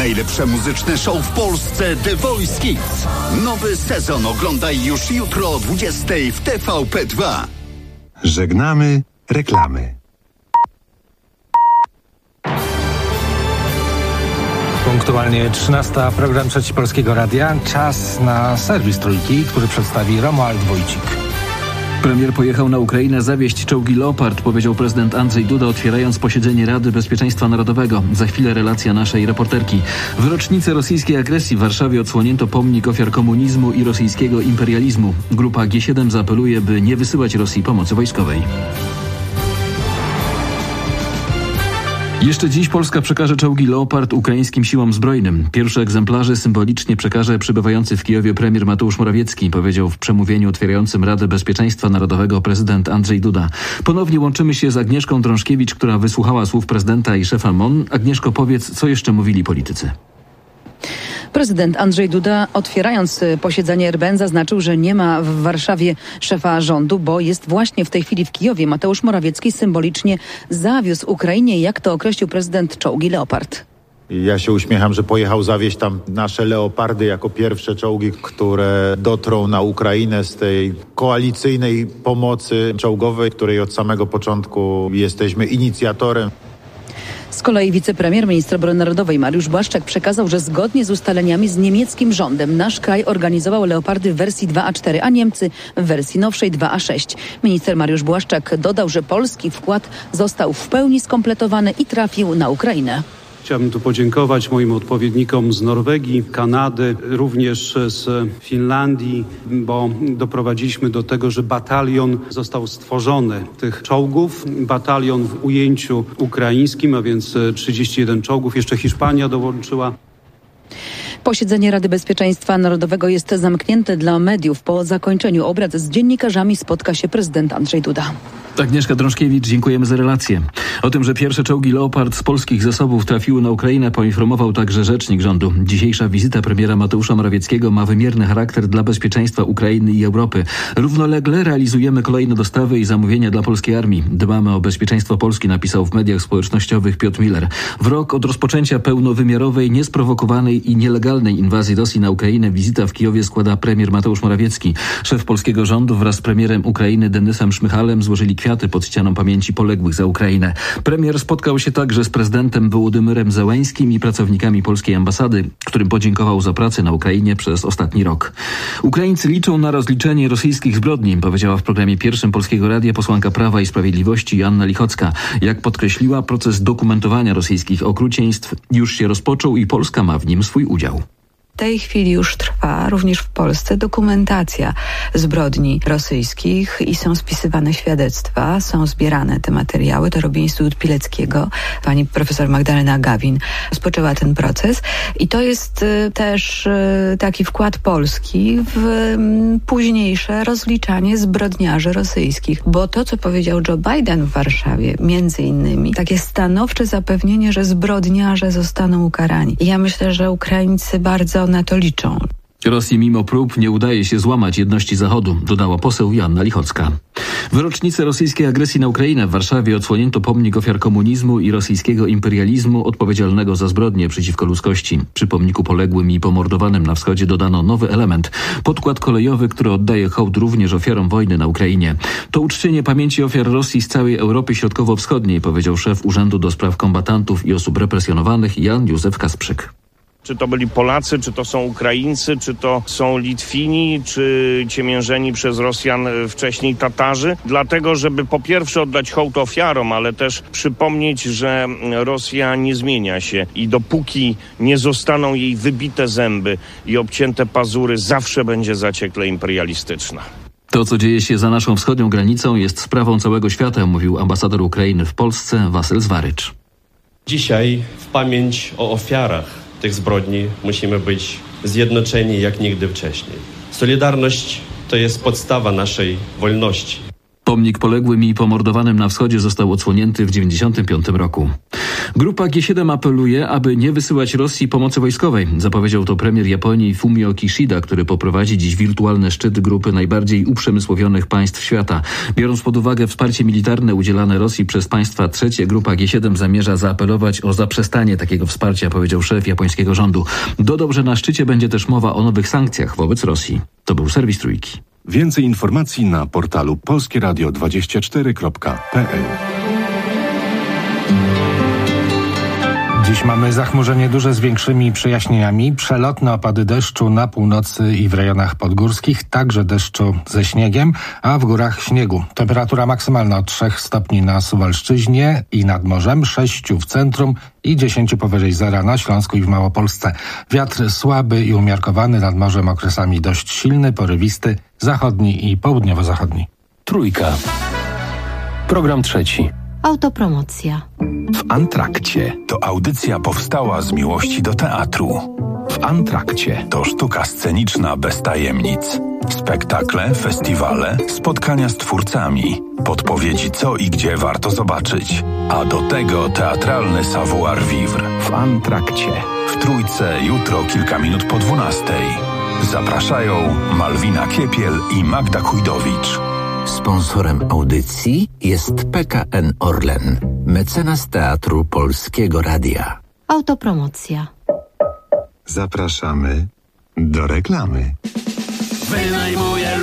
Najlepsze muzyczne show w Polsce The Voice Kids. Nowy sezon oglądaj już jutro o 20:00 w TVP2. Żegnamy reklamy. Punktualnie 13. Program Trzeci Polskiego Radia. Czas na serwis Trójki, który przedstawi Romuald Wójcik. Premier pojechał na Ukrainę zawieźć czołgi Leopard, powiedział prezydent Andrzej Duda, otwierając posiedzenie Rady Bezpieczeństwa Narodowego. Za chwilę relacja naszej reporterki. W rocznicę rosyjskiej agresji w Warszawie odsłonięto pomnik ofiar komunizmu i rosyjskiego imperializmu. Grupa G7 zaapeluje, by nie wysyłać Rosji pomocy wojskowej. Jeszcze dziś Polska przekaże czołgi Leopard ukraińskim siłom zbrojnym. Pierwsze egzemplarze symbolicznie przekaże przybywający w Kijowie premier Mateusz Morawiecki, powiedział w przemówieniu otwierającym Radę Bezpieczeństwa Narodowego prezydent Andrzej Duda. Ponownie łączymy się z Agnieszką Drążkiewicz, która wysłuchała słów prezydenta i szefa MON. Agnieszko, powiedz, co jeszcze mówili politycy? Prezydent Andrzej Duda, otwierając posiedzenie RBN, zaznaczył, że nie ma w Warszawie szefa rządu, bo jest właśnie w tej chwili w Kijowie. Mateusz Morawiecki symbolicznie zawiózł Ukrainie, jak to określił prezydent, czołgi Leopard. Ja się uśmiecham, że pojechał zawieźć tam nasze Leopardy jako pierwsze czołgi, które dotrą na Ukrainę z tej koalicyjnej pomocy czołgowej, której od samego początku jesteśmy inicjatorem. Z kolei wicepremier, minister obrony narodowej Mariusz Błaszczak przekazał, że zgodnie z ustaleniami z niemieckim rządem nasz kraj organizował Leopardy w wersji 2A4, a Niemcy w wersji nowszej 2A6. Minister Mariusz Błaszczak dodał, że polski wkład został w pełni skompletowany i trafił na Ukrainę. Chciałbym tu podziękować moim odpowiednikom z Norwegii, Kanady, również z Finlandii, bo doprowadziliśmy do tego, że batalion został stworzony tych czołgów. Batalion w ujęciu ukraińskim, a więc 31 czołgów. Jeszcze Hiszpania dołączyła. Posiedzenie Rady Bezpieczeństwa Narodowego jest zamknięte dla mediów. Po zakończeniu obrad z dziennikarzami spotka się prezydent Andrzej Duda. Agnieszka Drążkiewicz, dziękujemy za relację. O tym, że pierwsze czołgi Leopard z polskich zasobów trafiły na Ukrainę, poinformował także rzecznik rządu. Dzisiejsza wizyta premiera Mateusza Morawieckiego ma wymierny charakter dla bezpieczeństwa Ukrainy i Europy. Równolegle realizujemy kolejne dostawy i zamówienia dla polskiej armii. Dbamy o bezpieczeństwo Polski, napisał w mediach społecznościowych Piotr Miller. W rok od rozpoczęcia pełnowymiarowej, niesprowokowanej i nielegalnej inwazji Rosji na Ukrainę wizyta w Kijowie składa premier Mateusz Morawiecki. Szef polskiego rządu wraz z premierem Ukrainy Denysem Szmychalem złożyli kwiaty pod ścianą pamięci poległych za Ukrainę. Premier spotkał się także z prezydentem Wołodymyrem Zełańskim i pracownikami polskiej ambasady, którym podziękował za pracę na Ukrainie przez ostatni rok. Ukraińcy liczą na rozliczenie rosyjskich zbrodni, powiedziała w programie pierwszym Polskiego Radia posłanka Prawa i Sprawiedliwości Joanna Lichocka. Jak podkreśliła, proces dokumentowania rosyjskich okrucieństw już się rozpoczął i Polska ma w nim swój udział. W tej chwili już trwa również w Polsce dokumentacja zbrodni rosyjskich i są spisywane świadectwa, są zbierane te materiały. To robi Instytut Pileckiego. Pani profesor Magdalena Gawin rozpoczęła ten proces i to jest też taki wkład Polski w późniejsze rozliczanie zbrodniarzy rosyjskich. Bo to, co powiedział Joe Biden w Warszawie, między innymi, takie stanowcze zapewnienie, że zbrodniarze zostaną ukarani. I ja myślę, że Ukraińcy bardzo na to liczą. Rosji mimo prób nie udaje się złamać jedności Zachodu, dodała poseł Joanna Lichocka. W rocznicę rosyjskiej agresji na Ukrainę w Warszawie odsłonięto pomnik ofiar komunizmu i rosyjskiego imperializmu odpowiedzialnego za zbrodnie przeciwko ludzkości. Przy pomniku poległym i pomordowanym na wschodzie dodano nowy element. Podkład kolejowy, który oddaje hołd również ofiarom wojny na Ukrainie. To uczczenie pamięci ofiar Rosji z całej Europy Środkowo-Wschodniej, powiedział szef Urzędu do Spraw Kombatantów i Osób Represjonowanych Jan Józef Kasprzyk. Czy to byli Polacy, czy to są Ukraińcy, czy to są Litwini, czy ciemiężeni przez Rosjan wcześniej Tatarzy. Dlatego, żeby po pierwsze oddać hołd ofiarom, ale też przypomnieć, że Rosja nie zmienia się i dopóki nie zostaną jej wybite zęby i obcięte pazury, zawsze będzie zaciekle imperialistyczna. To, co dzieje się za naszą wschodnią granicą, jest sprawą całego świata, mówił ambasador Ukrainy w Polsce Wasyl Zwarycz. Dzisiaj w pamięć o ofiarach tych zbrodni musimy być zjednoczeni jak nigdy wcześniej. Solidarność to jest podstawa naszej wolności. Pomnik poległym i pomordowanym na wschodzie został odsłonięty w 1995 roku. Grupa G7 apeluje, aby nie wysyłać Rosji pomocy wojskowej. Zapowiedział to premier Japonii Fumio Kishida, który poprowadzi dziś wirtualny szczyt grupy najbardziej uprzemysłowionych państw świata. Biorąc pod uwagę wsparcie militarne udzielane Rosji przez państwa trzecie, grupa G7 zamierza zaapelować o zaprzestanie takiego wsparcia, powiedział szef japońskiego rządu. Dodał, że na szczycie będzie też mowa o nowych sankcjach wobec Rosji. To był serwis Trójki. Więcej informacji na portalu polskieradio24.pl. Dziś mamy zachmurzenie duże z większymi przejaśnieniami, przelotne opady deszczu na północy i w rejonach podgórskich, także deszczu ze śniegiem, a w górach śniegu. Temperatura maksymalna od 3 stopni na Suwalszczyźnie i nad morzem, 6 w centrum i 10 powyżej zera na Śląsku i w Małopolsce. Wiatr słaby i umiarkowany, nad morzem okresami dość silny, porywisty, zachodni i południowo-zachodni. Trójka. Program trzeci. Autopromocja. W Antrakcie to audycja powstała z miłości do teatru. W Antrakcie to sztuka sceniczna bez tajemnic. Spektakle, festiwale, spotkania z twórcami, podpowiedzi co i gdzie warto zobaczyć. A do tego teatralny savoir-vivre. W Antrakcie. W Trójce jutro kilka minut po 12:00. Zapraszają Malwina Kiepiel i Magda Kujdowicz. Sponsorem audycji jest PKN Orlen, mecenas Teatru Polskiego Radia. Autopromocja. Zapraszamy do reklamy. Wynajmuję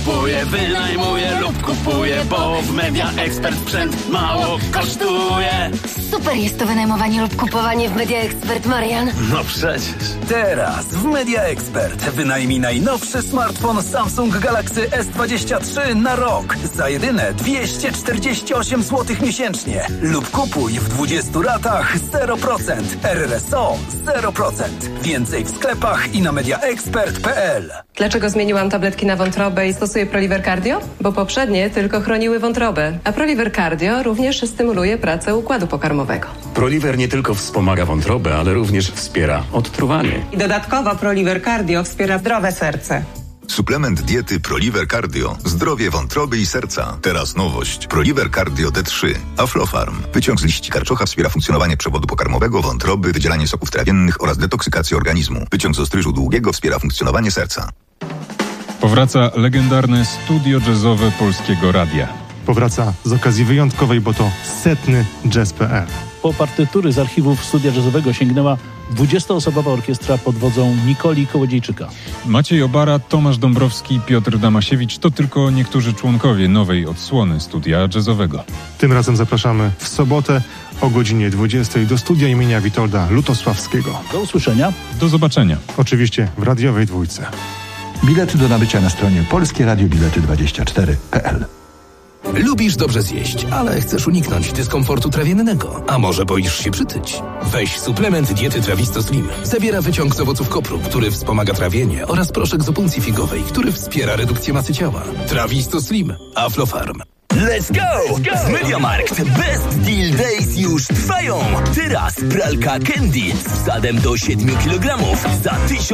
lub kupuję, bo w Media Expert sprzęt mało kosztuje. Super jest to wynajmowanie lub kupowanie w Media Expert, Marian. No przecież. Teraz w Media Expert wynajmij najnowszy smartfon Samsung Galaxy S23 na rok za jedyne 248 zł miesięcznie lub kupuj w 20 ratach 0%, RRSO 0%. Więcej w sklepach i na mediaexpert.pl. Dlaczego zmieniłam tabletki na wątrobę i stosuję Proliver Cardio? Bo poprzednie tylko chroniły wątrobę, a Proliver Cardio również stymuluje pracę układu pokarmowego. Proliver nie tylko wspomaga wątrobę, ale również wspiera odtruwanie. I dodatkowo Proliver Cardio wspiera zdrowe serce. Suplement diety Proliver Cardio. Zdrowie wątroby i serca. Teraz nowość. Proliver Cardio D3. Aflofarm. Wyciąg z liści karczocha wspiera funkcjonowanie przewodu pokarmowego, wątroby, wydzielanie soków trawiennych oraz detoksykację organizmu. Wyciąg z ostryżu długiego wspiera funkcjonowanie serca. Powraca legendarne studio jazzowe Polskiego Radia. Powraca z okazji wyjątkowej, bo to 100. Jazz.pl. Po partytury z archiwów studia jazzowego sięgnęła 20-osobowa orkiestra pod wodzą Nikoli Kołodziejczyka. Maciej Obara, Tomasz Dąbrowski, Piotr Damasiewicz to tylko niektórzy członkowie nowej odsłony studia jazzowego. Tym razem zapraszamy w sobotę o godzinie 20:00 do studia imienia Witolda Lutosławskiego. Do usłyszenia. Do zobaczenia. Oczywiście w radiowej dwójce. Bilety do nabycia na stronie polskieradiobillety24.pl. Lubisz dobrze zjeść, ale chcesz uniknąć dyskomfortu trawiennego. A może boisz się przytyć? Weź suplement diety Trawisto Slim. Zawiera wyciąg z owoców kopru, który wspomaga trawienie, oraz proszek z opuncji figowej, który wspiera redukcję masy ciała. Trawisto Slim. Aflofarm. Let's go! W MediaMarkt Best Deal Days już trwają! Teraz pralka Candy z wsadem do 7 kg za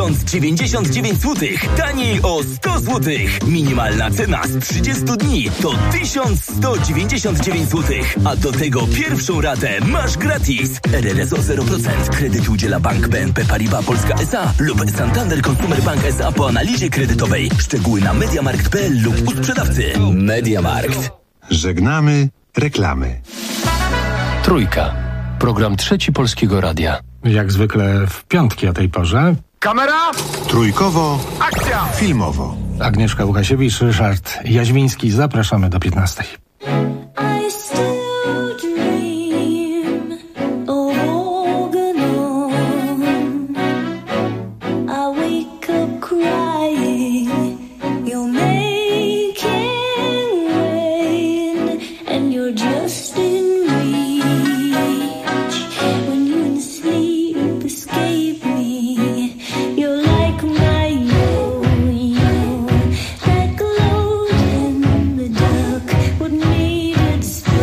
1099 zł. Taniej o 100 zł. Minimalna cena z 30 dni to 1199 zł. A do tego pierwszą ratę masz gratis. RRSO 0%. Kredyt udziela Bank BNP Paribas Polska S.A. lub Santander Consumer Bank S.A. po analizie kredytowej. Szczegóły na mediamarkt.pl lub u sprzedawcy. MediaMarkt. Żegnamy reklamy. Trójka. Program trzeci Polskiego Radia. Jak zwykle w piątki o tej porze. Kamera! Trójkowo. Akcja! Filmowo. Agnieszka Łukasiewicz, Ryszard Jaźwiński. Zapraszamy do 15:00. Like a load in the dark, what needed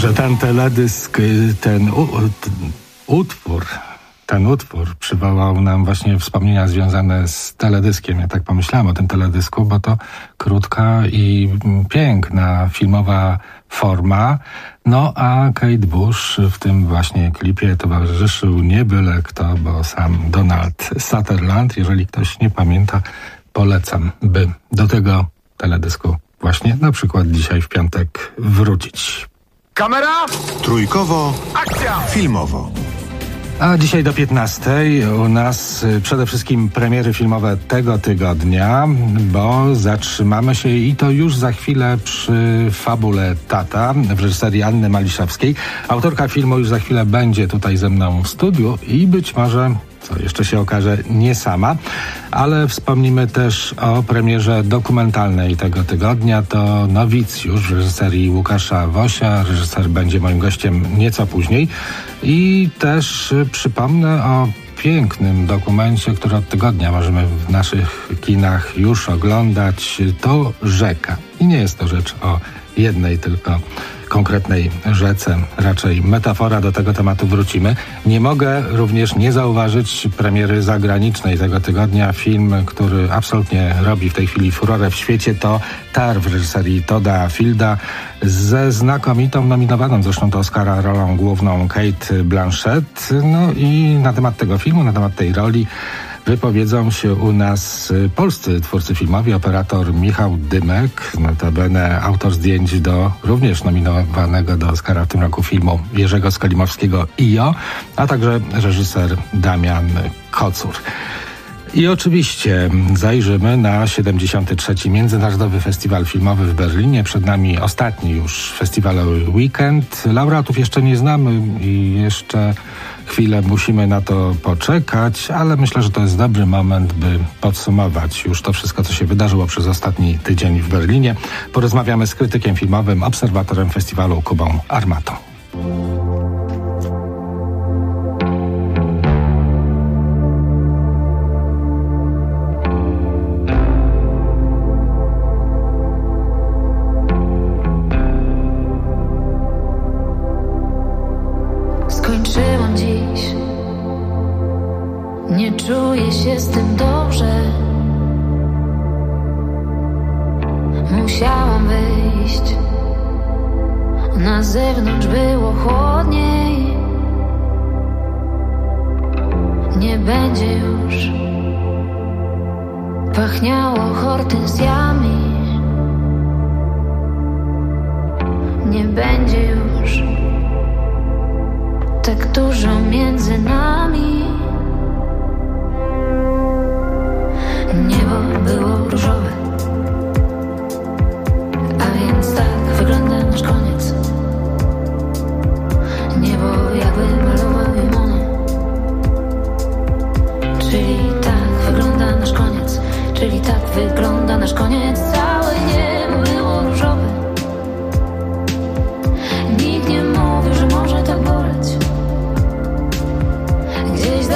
że ten teledysk, ten utwór przywołał nam właśnie wspomnienia związane z teledyskiem. Ja tak pomyślałem o tym teledysku, bo to krótka i piękna filmowa forma. No a Kate Bush w tym właśnie klipie towarzyszył nie byle kto, bo sam Donald Sutherland. Jeżeli ktoś nie pamięta, polecam, by do tego teledysku właśnie na przykład dzisiaj w piątek wrócić. Kamera! Trójkowo. Akcja! Filmowo. A dzisiaj do 15:00 u nas przede wszystkim premiery filmowe tego tygodnia, bo zatrzymamy się i to już za chwilę przy fabule Tata w reżyserii Anny Maliszewskiej. Autorka filmu już za chwilę będzie tutaj ze mną w studiu i być może, co jeszcze się okaże, nie sama, ale wspomnimy też o premierze dokumentalnej tego tygodnia. To Nowicjusz w reżyserii Łukasza Wosia. Reżyser będzie moim gościem nieco później. I też przypomnę o pięknym dokumencie, który od tygodnia możemy w naszych kinach już oglądać. To Rzeka. I nie jest to rzecz o jednej tylko konkretnej rzece, raczej metafora, do tego tematu wrócimy. Nie mogę również nie zauważyć premiery zagranicznej tego tygodnia. Film, który absolutnie robi w tej chwili furorę w świecie, to Tar w reżyserii Todda Fielda ze znakomitą, nominowaną zresztą do Oscara rolą główną Cate Blanchett. No i na temat tego filmu, na temat tej roli wypowiedzą się u nas polscy twórcy filmowi, operator Michał Dymek, notabene autor zdjęć do również nominowanego do Oscara w tym roku filmu Jerzego Skolimowskiego IO, a także reżyser Damian Kocur. I oczywiście zajrzymy na 73. Międzynarodowy Festiwal Filmowy w Berlinie. Przed nami ostatni już festiwalowy weekend. Laureatów jeszcze nie znamy i jeszcze chwilę musimy na to poczekać, ale myślę, że to jest dobry moment, by podsumować już to wszystko, co się wydarzyło przez ostatni tydzień w Berlinie. Porozmawiamy z krytykiem filmowym, obserwatorem festiwalu Kubą Armatą. Skończyłam dziś, nie czuję się z tym dobrze. Musiałam wyjść, na zewnątrz było chłodniej. Nie będzie już pachniało hortensjami. Nie będzie już tak dużo między nami. Niebo było różowe, a więc tak wygląda nasz koniec. Niebo jakby malował je Monet. Czyli tak wygląda nasz koniec. Czyli tak wygląda nasz koniec. Całe niebo było różowe. Nikt nie mówił, że może tak boleć. Gdzieś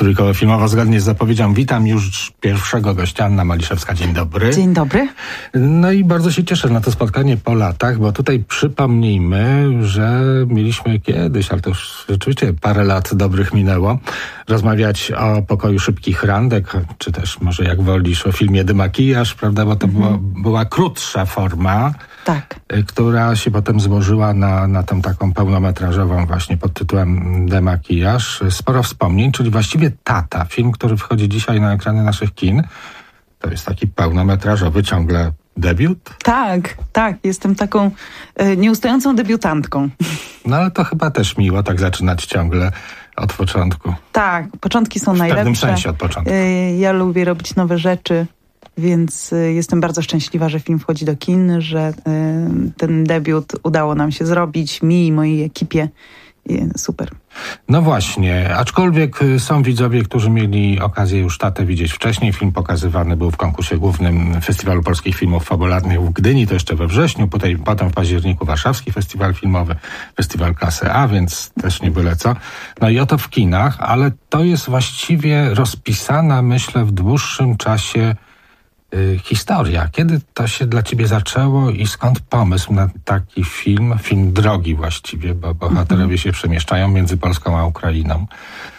Trójkowo Filmowo. Zgodnie z zapowiedzią witam już pierwszego gościa, Anna Maliszewska. Dzień dobry. Dzień dobry. No i bardzo się cieszę na to spotkanie po latach, bo tutaj przypomnijmy, że mieliśmy kiedyś, ale to już rzeczywiście parę lat dobrych minęło, rozmawiać o Pokoju szybkich randek, czy też może jak wolisz o filmie Demakijaż, prawda, bo to była krótsza forma, tak, która się potem złożyła na tą taką pełnometrażową właśnie pod tytułem Demakijaż. Sporo wspomnień, czyli właściwie Tata, film, który wchodzi dzisiaj na ekrany naszych kin. To jest taki pełnometrażowy ciągle debiut? Tak. Jestem taką nieustającą debiutantką. No ale to chyba też miło tak zaczynać ciągle od początku. Tak, początki są najlepsze. W pewnym sensie od początku. Ja lubię robić nowe rzeczy, więc jestem bardzo szczęśliwa, że film wchodzi do kin, że ten debiut udało nam się zrobić, mi i mojej ekipie. Super. No właśnie, aczkolwiek są widzowie, którzy mieli okazję już Tatę widzieć wcześniej. Film pokazywany był w konkursie głównym Festiwalu Polskich Filmów Fabularnych w Gdyni, to jeszcze we wrześniu, potem w październiku Warszawski Festiwal Filmowy, Festiwal Klasy A, więc też nie byle co. No i oto w kinach, ale to jest właściwie rozpisana, myślę, w dłuższym czasie historia. Kiedy to się dla ciebie zaczęło i skąd pomysł na taki film drogi właściwie, bo bohaterowie się przemieszczają między Polską a Ukrainą?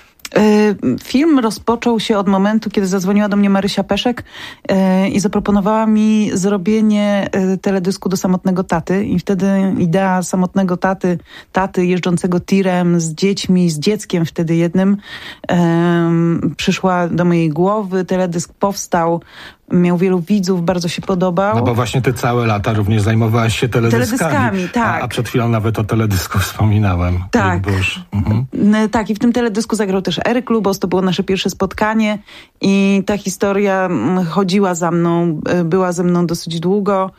Film rozpoczął się od momentu, kiedy zadzwoniła do mnie Marysia Peszek i zaproponowała mi zrobienie teledysku do Samotnego Taty i wtedy idea Samotnego taty jeżdżącego tirem z dziećmi, z dzieckiem wtedy jednym przyszła do mojej głowy. Teledysk powstał, miał wielu widzów, bardzo się podobał. No bo właśnie te całe lata również zajmowałaś się teledyskami. Tak. A przed chwilą nawet o teledysku wspominałem. Tak. Tak, i w tym teledysku zagrał też Eryk Lubos, to było nasze pierwsze spotkanie i ta historia chodziła za mną, była ze mną dosyć długo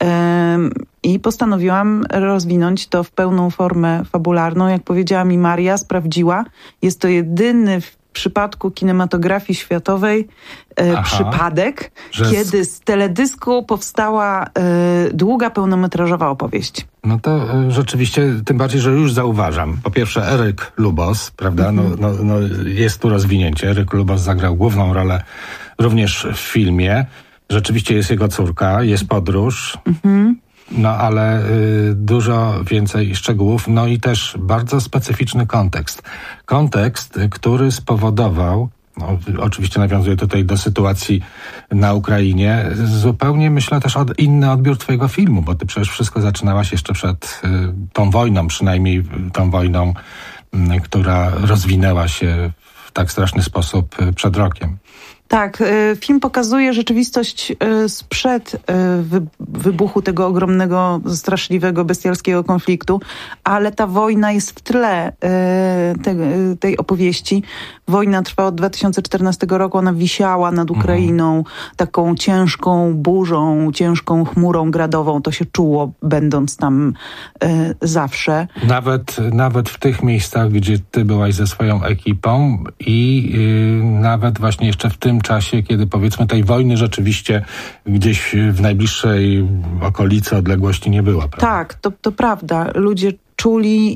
i postanowiłam rozwinąć to w pełną formę fabularną. Jak powiedziała mi Maria, sprawdziła, jest to jedyny w przypadku kinematografii światowej przypadek, kiedy z teledysku powstała długa, pełnometrażowa opowieść. No to rzeczywiście, tym bardziej, że już zauważam. Po pierwsze Eryk Lubos, prawda? No, jest tu rozwinięcie. Eryk Lubos zagrał główną rolę również w filmie. Rzeczywiście jest jego córka, jest podróż. No ale dużo więcej szczegółów, no i też bardzo specyficzny kontekst. Kontekst, który spowodował, oczywiście nawiązuje tutaj do sytuacji na Ukrainie, zupełnie myślę też inny odbiór twojego filmu, bo ty przecież wszystko zaczynałaś jeszcze przed tą wojną, przynajmniej tą wojną, która rozwinęła się w tak straszny sposób przed rokiem. Tak, film pokazuje rzeczywistość sprzed wybuchu tego ogromnego, straszliwego, bestialskiego konfliktu, ale ta wojna jest w tle tej opowieści. Wojna trwa od 2014 roku, ona wisiała nad Ukrainą taką ciężką burzą, ciężką chmurą gradową. To się czuło, będąc tam zawsze. Nawet w tych miejscach, gdzie ty byłaś ze swoją ekipą i nawet właśnie jeszcze w tym czasie, kiedy powiedzmy tej wojny rzeczywiście gdzieś w najbliższej okolicy, odległości nie była. Prawda? Tak, to prawda. Ludzie czuli,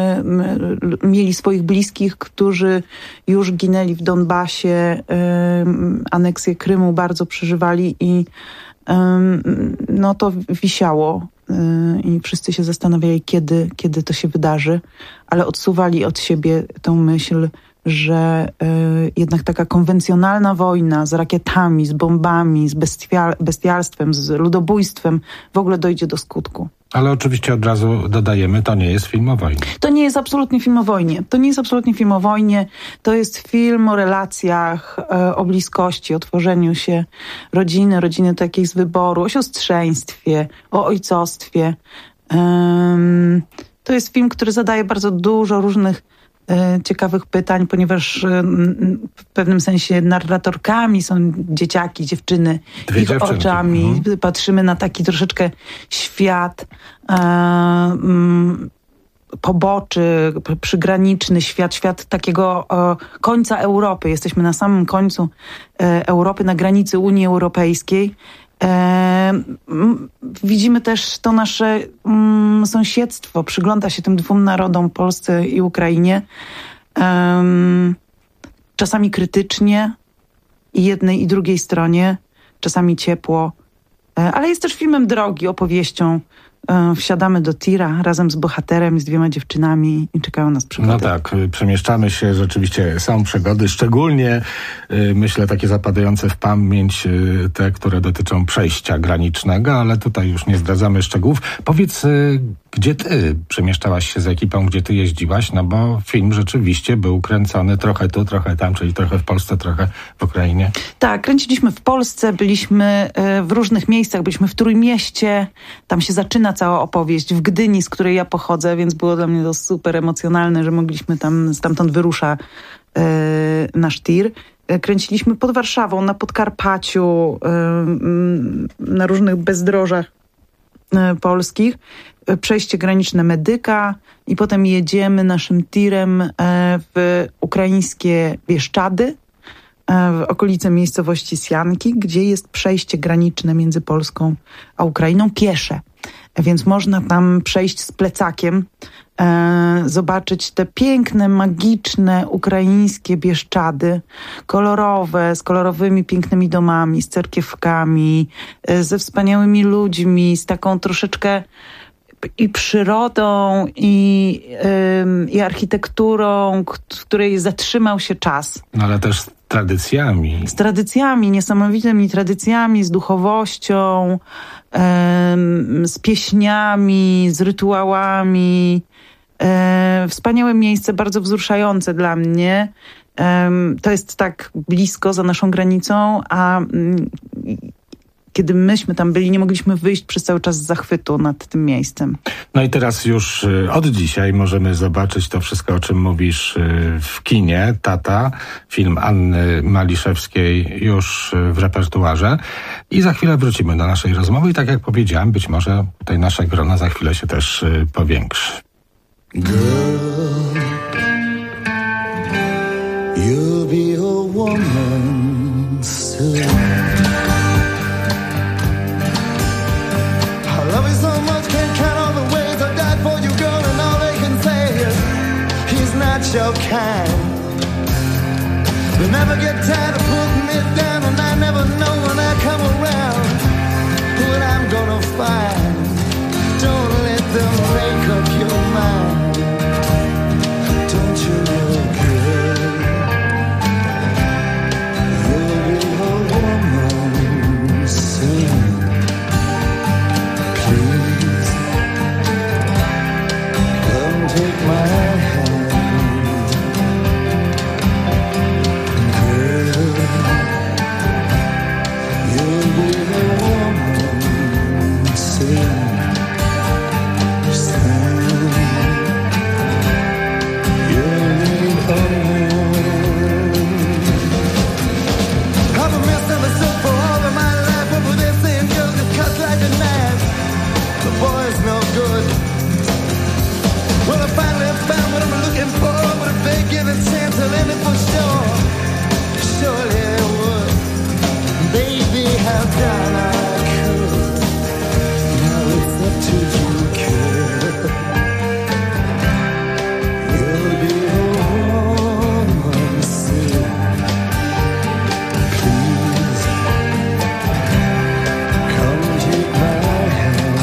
mieli swoich bliskich, którzy już ginęli w Donbasie, aneksję Krymu bardzo przeżywali i no to wisiało i wszyscy się zastanawiali, kiedy to się wydarzy, ale odsuwali od siebie tą myśl, że jednak taka konwencjonalna wojna z rakietami, z bombami, z bestialstwem, z ludobójstwem w ogóle dojdzie do skutku. Ale oczywiście od razu dodajemy, to nie jest film o wojnie. To nie jest absolutnie film o wojnie. To jest film o relacjach, o bliskości, o tworzeniu się rodziny takiej z wyboru, o siostrzeństwie, o ojcostwie. To jest film, który zadaje bardzo dużo różnych ciekawych pytań, ponieważ w pewnym sensie narratorkami są dzieciaki, dziewczyny, ich oczami. Patrzymy na taki troszeczkę świat poboczy, przygraniczny świat takiego końca Europy. Jesteśmy na samym końcu Europy, na granicy Unii Europejskiej. Widzimy też to nasze sąsiedztwo, przygląda się tym dwóm narodom, Polsce i Ukrainie. czasami krytycznie i jednej i drugiej stronie, czasami ciepło, ale jest też filmem drogi, opowieścią. Wsiadamy do tira razem z bohaterem, z 2 dziewczynami i czekają nas przygody. No tak, przemieszczamy się, rzeczywiście są przygody, szczególnie myślę takie zapadające w pamięć te, które dotyczą przejścia granicznego, ale tutaj już nie zdradzamy szczegółów. Powiedz, gdzie ty przemieszczałaś się z ekipą, gdzie ty jeździłaś, no bo film rzeczywiście był kręcony trochę tu, trochę tam, czyli trochę w Polsce, trochę w Ukrainie. Tak, kręciliśmy w Polsce, byliśmy w różnych miejscach, byliśmy w Trójmieście, tam się zaczyna cała opowieść, w Gdyni, z której ja pochodzę, więc było dla mnie to super emocjonalne, że mogliśmy tam, stamtąd wyrusza nasz tir. Kręciliśmy pod Warszawą, na Podkarpaciu, na różnych bezdrożach polskich. Przejście graniczne Medyka i potem jedziemy naszym tirem w ukraińskie Bieszczady, w okolice miejscowości Sianki, gdzie jest przejście graniczne między Polską a Ukrainą, piesze. Więc można tam przejść z plecakiem, zobaczyć te piękne, magiczne ukraińskie Bieszczady, kolorowe, z kolorowymi, pięknymi domami, z cerkiewkami, ze wspaniałymi ludźmi, z taką troszeczkę i przyrodą, i architekturą, w której zatrzymał się czas. No ale też z tradycjami. Z tradycjami, niesamowitymi tradycjami, z duchowością, z pieśniami, z rytuałami. Wspaniałe miejsce, bardzo wzruszające dla mnie. To jest tak blisko, za naszą granicą, a kiedy myśmy tam byli, nie mogliśmy wyjść przez cały czas z zachwytu nad tym miejscem. No i teraz już od dzisiaj możemy zobaczyć to wszystko, o czym mówisz w kinie. Tata, film Anny Maliszewskiej już w repertuarze. I za chwilę wrócimy do naszej rozmowy i tak jak powiedziałem, być może tutaj nasze grono za chwilę się też powiększy. Girl, you'll be a woman soon. Love you so much, can't count all the ways I died for you, girl, and all they can say is he's not your kind. They never get tired of putting me down, and I never know when I come around what I'm gonna find. Don't let them make up your mind. Don't you know, girl, you'll be a woman soon. Take my hand, girl, you'll be the woman soon, soon, you'll be the woman. I've been misunderstood for all of my life, but with this same girl just cuts like a knife. The boy's no good. Well, I finally found what I'm looking for, but if they give a chance, I'll end it for sure. Surely I would. Baby, how down I could. Now it's up to you, girl. You'll be a woman soon. Please, come take my hand.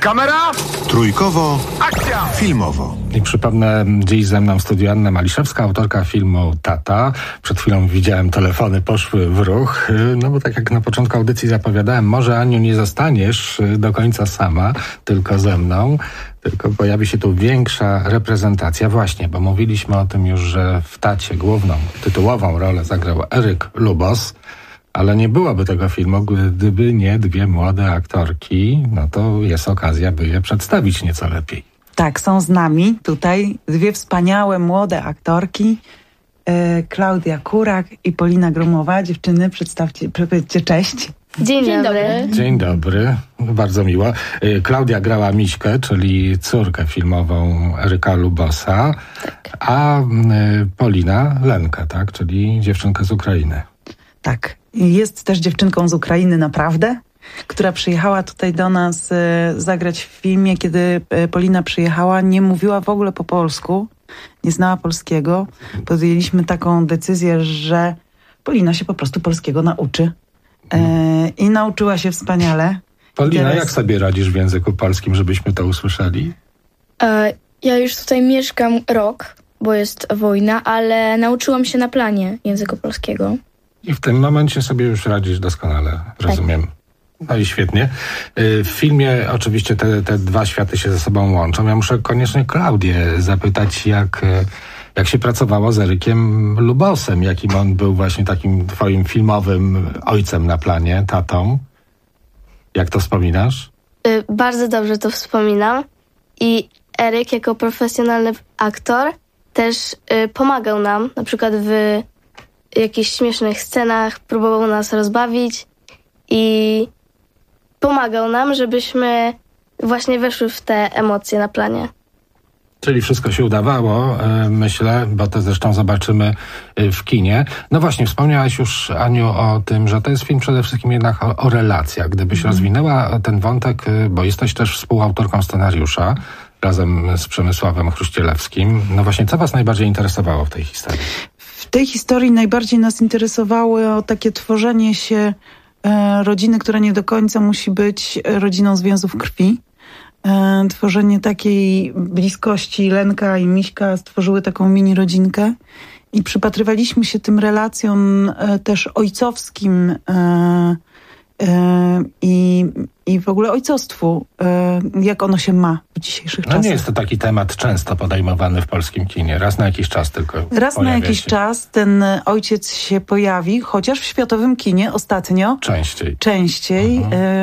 Kamera! Trójkowo. Akcja! Filmowo. I przypomnę, dziś ze mną w studiu Anna Maliszewska, autorka filmu Tata. Przed chwilą widziałem, telefony poszły w ruch. No bo tak jak na początku audycji zapowiadałem, może Aniu nie zostaniesz do końca sama, tylko ze mną. Tylko pojawi się tu większa reprezentacja właśnie, bo mówiliśmy o tym już, że w Tacie główną, tytułową rolę zagrał Eryk Lubos. Ale nie byłoby tego filmu, gdyby nie dwie młode aktorki. No to jest okazja, by je przedstawić nieco lepiej. Tak, są z nami tutaj dwie wspaniałe młode aktorki, Klaudia Kurak i Polina Grumowa. Dziewczyny, powiedzcie cześć. Dzień dobry. Dzień dobry, bardzo miło. Klaudia grała Miśkę, czyli córkę filmową Eryka Lubosa, a Polina Lenkę, tak, czyli dziewczynkę z Ukrainy. Tak, jest też dziewczynką z Ukrainy naprawdę, która przyjechała tutaj do nas zagrać w filmie. Kiedy Polina przyjechała, nie mówiła w ogóle po polsku, nie znała polskiego. Podjęliśmy taką decyzję, że Polina się po prostu polskiego nauczy. I nauczyła się wspaniale. Polina, jak sobie radzisz w języku polskim, żebyśmy to usłyszeli? Ja już tutaj mieszkam rok, bo jest wojna, ale nauczyłam się na planie języka polskiego. I w tym momencie sobie już radzisz doskonale, rozumiem. Tak. No i świetnie. W filmie oczywiście te dwa światy się ze sobą łączą. Ja muszę koniecznie Klaudię zapytać, jak się pracowało z Erykiem Lubosem, jakim on był właśnie takim twoim filmowym ojcem na planie, tatą. Jak to wspominasz? Bardzo dobrze to wspominam. I Eryk jako profesjonalny aktor też pomagał nam, na przykład w jakichś śmiesznych scenach, próbował nas rozbawić i pomagał nam, żebyśmy właśnie weszły w te emocje na planie. Czyli wszystko się udawało, myślę, bo to zresztą zobaczymy w kinie. No właśnie, wspomniałaś już, Aniu, o tym, że to jest film przede wszystkim jednak o relacjach. Gdybyś rozwinęła ten wątek, bo jesteś też współautorką scenariusza razem z Przemysławem Chruścielewskim. No właśnie, co was najbardziej interesowało w tej historii? W tej historii najbardziej nas interesowało takie tworzenie się rodziny, która nie do końca musi być rodziną z więzów krwi. Tworzenie takiej bliskości. Lenka i Miśka stworzyły taką mini rodzinkę i przypatrywaliśmy się tym relacjom też ojcowskim i w ogóle ojcostwu, jak ono się ma w dzisiejszych czasach. No nie jest to taki temat często podejmowany w polskim kinie. Raz na jakiś czas tylko Raz na jakiś czas ten ojciec się pojawi, chociaż w światowym kinie ostatnio częściej.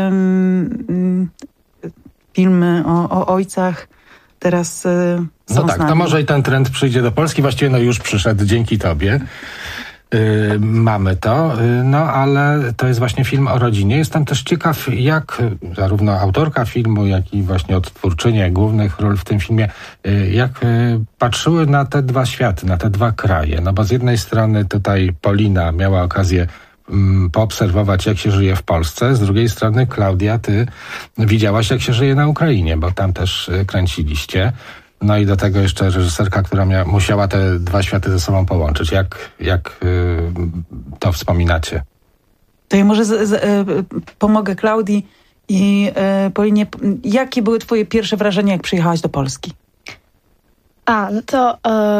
Filmy o ojcach teraz są No tak, to może i ten trend przyjdzie do Polski. Właściwie już przyszedł dzięki tobie. Mamy to, no ale to jest właśnie film o rodzinie. Jestem też ciekaw, jak zarówno autorka filmu, jak i właśnie odtwórczynie głównych ról w tym filmie, jak patrzyły na te dwa światy, na te dwa kraje. No bo z jednej strony tutaj Polina miała okazję poobserwować, jak się żyje w Polsce. Z drugiej strony, Klaudia, ty widziałaś, jak się żyje na Ukrainie, bo tam też kręciliście. No i do tego jeszcze reżyserka, która musiała te dwa światy ze sobą połączyć. Jak to wspominacie? To ja może pomogę Klaudii i Polinie. Jakie były twoje pierwsze wrażenia, jak przyjechałaś do Polski? No to...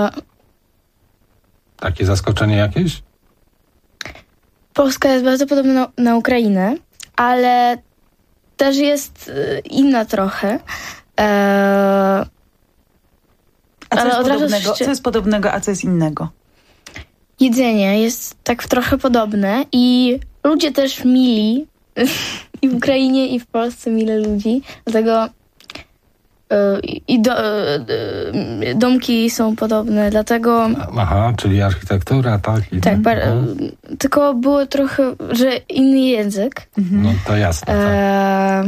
Takie zaskoczenie jakieś? Polska jest bardzo podobna na Ukrainę, ale też jest inna trochę. A co jest podobnego, a co jest innego? Jedzenie jest tak trochę podobne i ludzie też mili. I w Ukrainie, i w Polsce mile ludzi. Dlatego domki są podobne, dlatego... Aha, czyli architektura, tak? Tak, tylko było trochę, że inny język. No to jasne. Tak.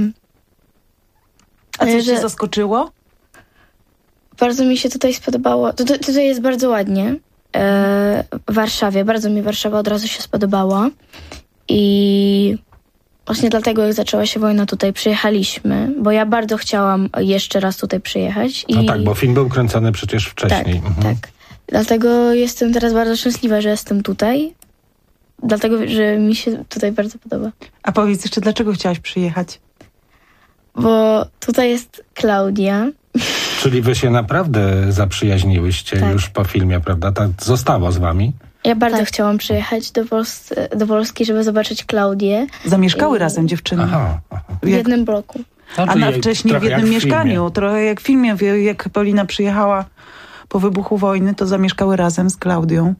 A co cię zaskoczyło? Bardzo mi się tutaj spodobało. Tutaj jest bardzo ładnie. W Warszawie. Bardzo mi Warszawa od razu się spodobała. I właśnie dlatego, jak zaczęła się wojna, tutaj przyjechaliśmy. Bo ja bardzo chciałam jeszcze raz tutaj przyjechać. No tak, bo film był kręcony przecież wcześniej. Tak. Dlatego jestem teraz bardzo szczęśliwa, że jestem tutaj. Dlatego, że mi się tutaj bardzo podoba. A powiedz jeszcze, dlaczego chciałaś przyjechać? bo tutaj jest Klaudia. Czyli wy się naprawdę zaprzyjaźniłyście już po filmie, prawda? Tak zostało z wami? Ja bardzo chciałam przyjechać do Polski, żeby zobaczyć Klaudię. Zamieszkały razem dziewczyny. W jednym bloku. A wcześniej w jednym mieszkaniu. Trochę jak w filmie, jak Paulina przyjechała po wybuchu wojny, to zamieszkały razem z Klaudią.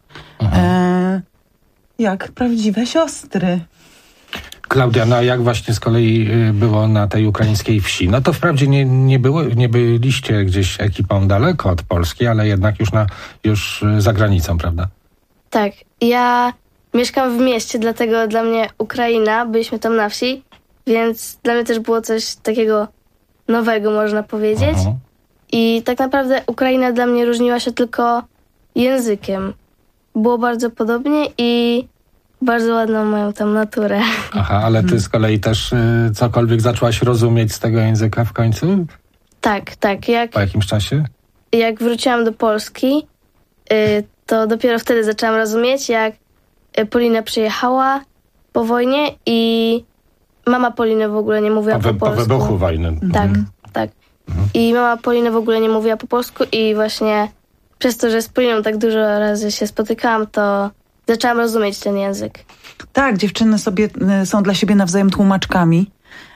Jak prawdziwe siostry. Klaudia, no a jak właśnie z kolei było na tej ukraińskiej wsi? No to wprawdzie nie byliście gdzieś ekipą daleko od Polski, ale jednak już za granicą, prawda? Tak. Ja mieszkam w mieście, dlatego dla mnie Ukraina, byliśmy tam na wsi, więc dla mnie też było coś takiego nowego, można powiedzieć. I tak naprawdę Ukraina dla mnie różniła się tylko językiem. Było bardzo podobnie i bardzo ładną mają tam naturę. Aha, ale ty z kolei też cokolwiek zaczęłaś rozumieć z tego języka w końcu? Tak. Po jakimś czasie? Jak wróciłam do Polski, to dopiero wtedy zaczęłam rozumieć, jak Polina przyjechała po wojnie i mama Poliny w ogóle nie mówiła po polsku. Po wybuchu wojny. Tak. I mama Poliny w ogóle nie mówiła po polsku i właśnie przez to, że z Poliną tak dużo razy się spotykałam, to zaczęłam rozumieć ten język. Tak, dziewczyny są dla siebie nawzajem tłumaczkami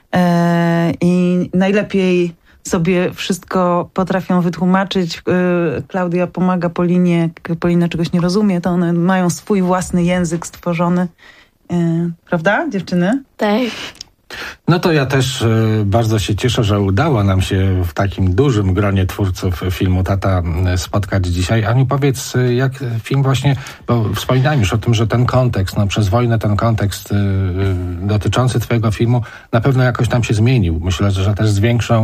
i najlepiej sobie wszystko potrafią wytłumaczyć. Klaudia pomaga Polinie, jak Polina czegoś nie rozumie, to one mają swój własny język stworzony. Prawda, dziewczyny? Tak. No to ja też bardzo się cieszę, że udało nam się w takim dużym gronie twórców filmu Tata spotkać dzisiaj. Aniu, powiedz, jak film właśnie, bo wspominałem już o tym, że ten kontekst, przez wojnę ten kontekst dotyczący twojego filmu na pewno jakoś tam się zmienił. Myślę, że też z większą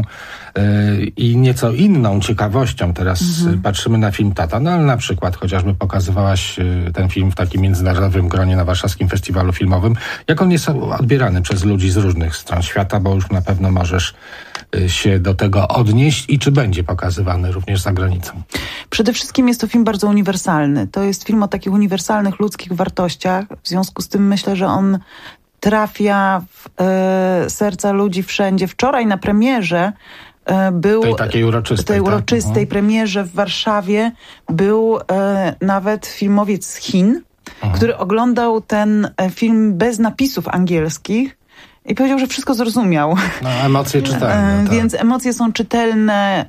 i nieco inną ciekawością teraz patrzymy na film Tata. No ale na przykład chociażby pokazywałaś ten film w takim międzynarodowym gronie na Warszawskim Festiwalu Filmowym. Jak on jest odbierany przez ludzi z różnych stron świata, bo już na pewno możesz się do tego odnieść i czy będzie pokazywany również za granicą? Przede wszystkim jest to film bardzo uniwersalny. To jest film o takich uniwersalnych ludzkich wartościach. W związku z tym myślę, że on trafia w serca ludzi wszędzie. Wczoraj na premierze był... Tej uroczystej premierze w Warszawie był nawet filmowiec z Chin, który oglądał ten film bez napisów angielskich i powiedział, że wszystko zrozumiał. No, emocje czytelne. Tak. Więc emocje są czytelne,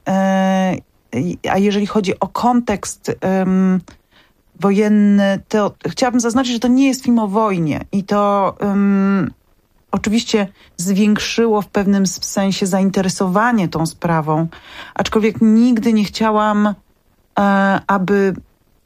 a jeżeli chodzi o kontekst wojenny, to chciałabym zaznaczyć, że to nie jest film o wojnie i to oczywiście zwiększyło w pewnym sensie zainteresowanie tą sprawą, aczkolwiek nigdy nie chciałam, aby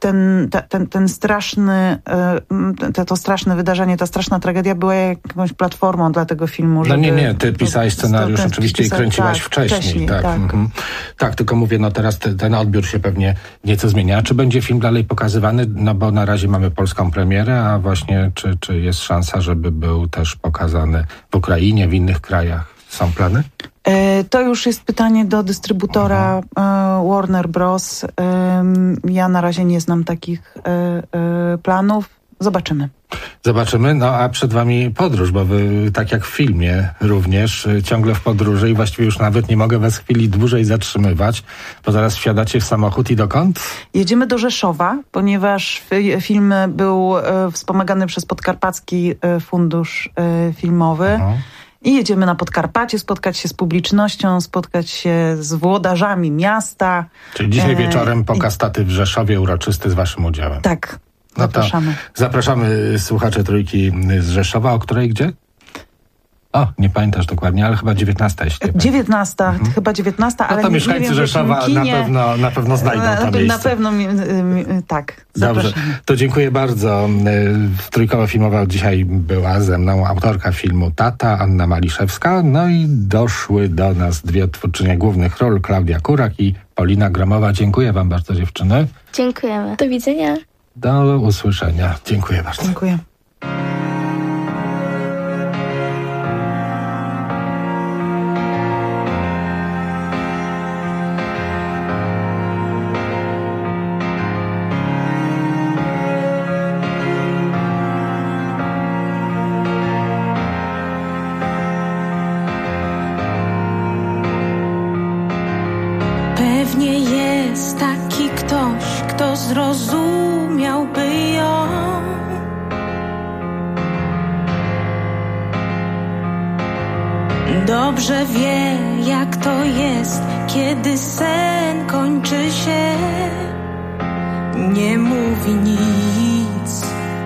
ten straszny, to straszne wydarzenie, ta straszna tragedia była jakąś platformą dla tego filmu. No nie, ty pisałeś scenariusz oczywiście i kręciłaś wcześniej. Tak. Tak, tylko mówię, teraz ten odbiór się pewnie nieco zmienia. A czy będzie film dalej pokazywany? No bo na razie mamy polską premierę, a właśnie czy jest szansa, żeby był też pokazany w Ukrainie, w innych krajach? Są plany? To już jest pytanie do dystrybutora Warner Bros. Ja na razie nie znam takich planów. Zobaczymy. No a przed wami podróż, bo wy, tak jak w filmie również, ciągle w podróży i właściwie już nawet nie mogę was chwili dłużej zatrzymywać, bo zaraz wsiadacie w samochód i dokąd? Jedziemy do Rzeszowa, ponieważ film był wspomagany przez Podkarpacki Fundusz Filmowy. I jedziemy na Podkarpacie, spotkać się z publicznością, spotkać się z włodarzami miasta. Czyli dzisiaj wieczorem pokaz Taty w Rzeszowie uroczysty z waszym udziałem. Tak, zapraszamy. Zapraszamy słuchacze Trójki z Rzeszowa. O której gdzie? O, nie pamiętasz dokładnie, ale chyba 19. 19, chyba 19, ale to mieszkańcy nie wiem, Rzeszowa na pewno znajdą to miejsce. Na pewno, tak. Dobrze, to dziękuję bardzo. Trójkowo Filmowa dzisiaj była ze mną autorka filmu Tata, Anna Maliszewska, no i doszły do nas dwie twórczynie głównych ról, Klaudia Kurak i Polina Gromowa. Dziękuję wam bardzo, dziewczyny. Dziękujemy. Do widzenia. Do usłyszenia. Dziękuję bardzo. Dziękuję. Dobrze wie, jak to jest, kiedy sen kończy się, nie mówi nic.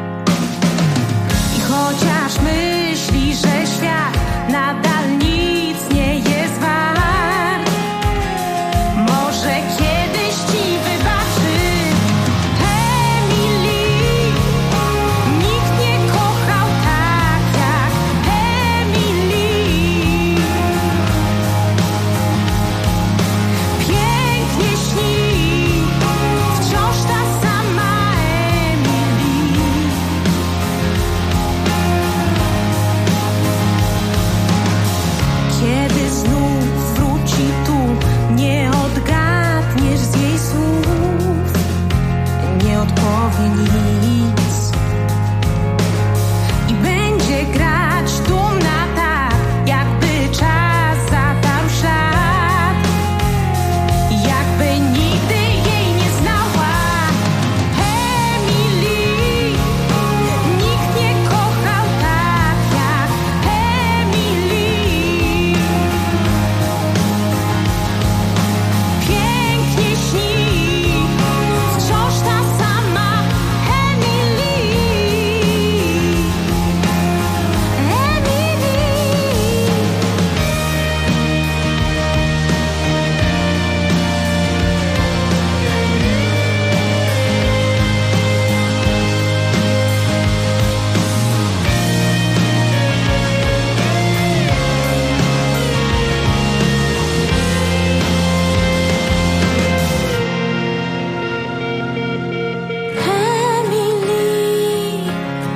I chociaż myśli, że świat nadal nic nie jest wart, może kiedyś ci wybaczy. Emily, nikt nie kochał tak jak Emily. Pięknie śni, wciąż ta sama Emily. Kiedy znów wróci tu, nie odgadniesz z jej słów, nie odpowie nic i będzie grać dumna tak, jakby czas zatarł ślad, jakby nigdy jej nie znała. Emily, nikt nie kochał tak jak Emily. Pięknie śni, wciąż ta sama Emily. Emily,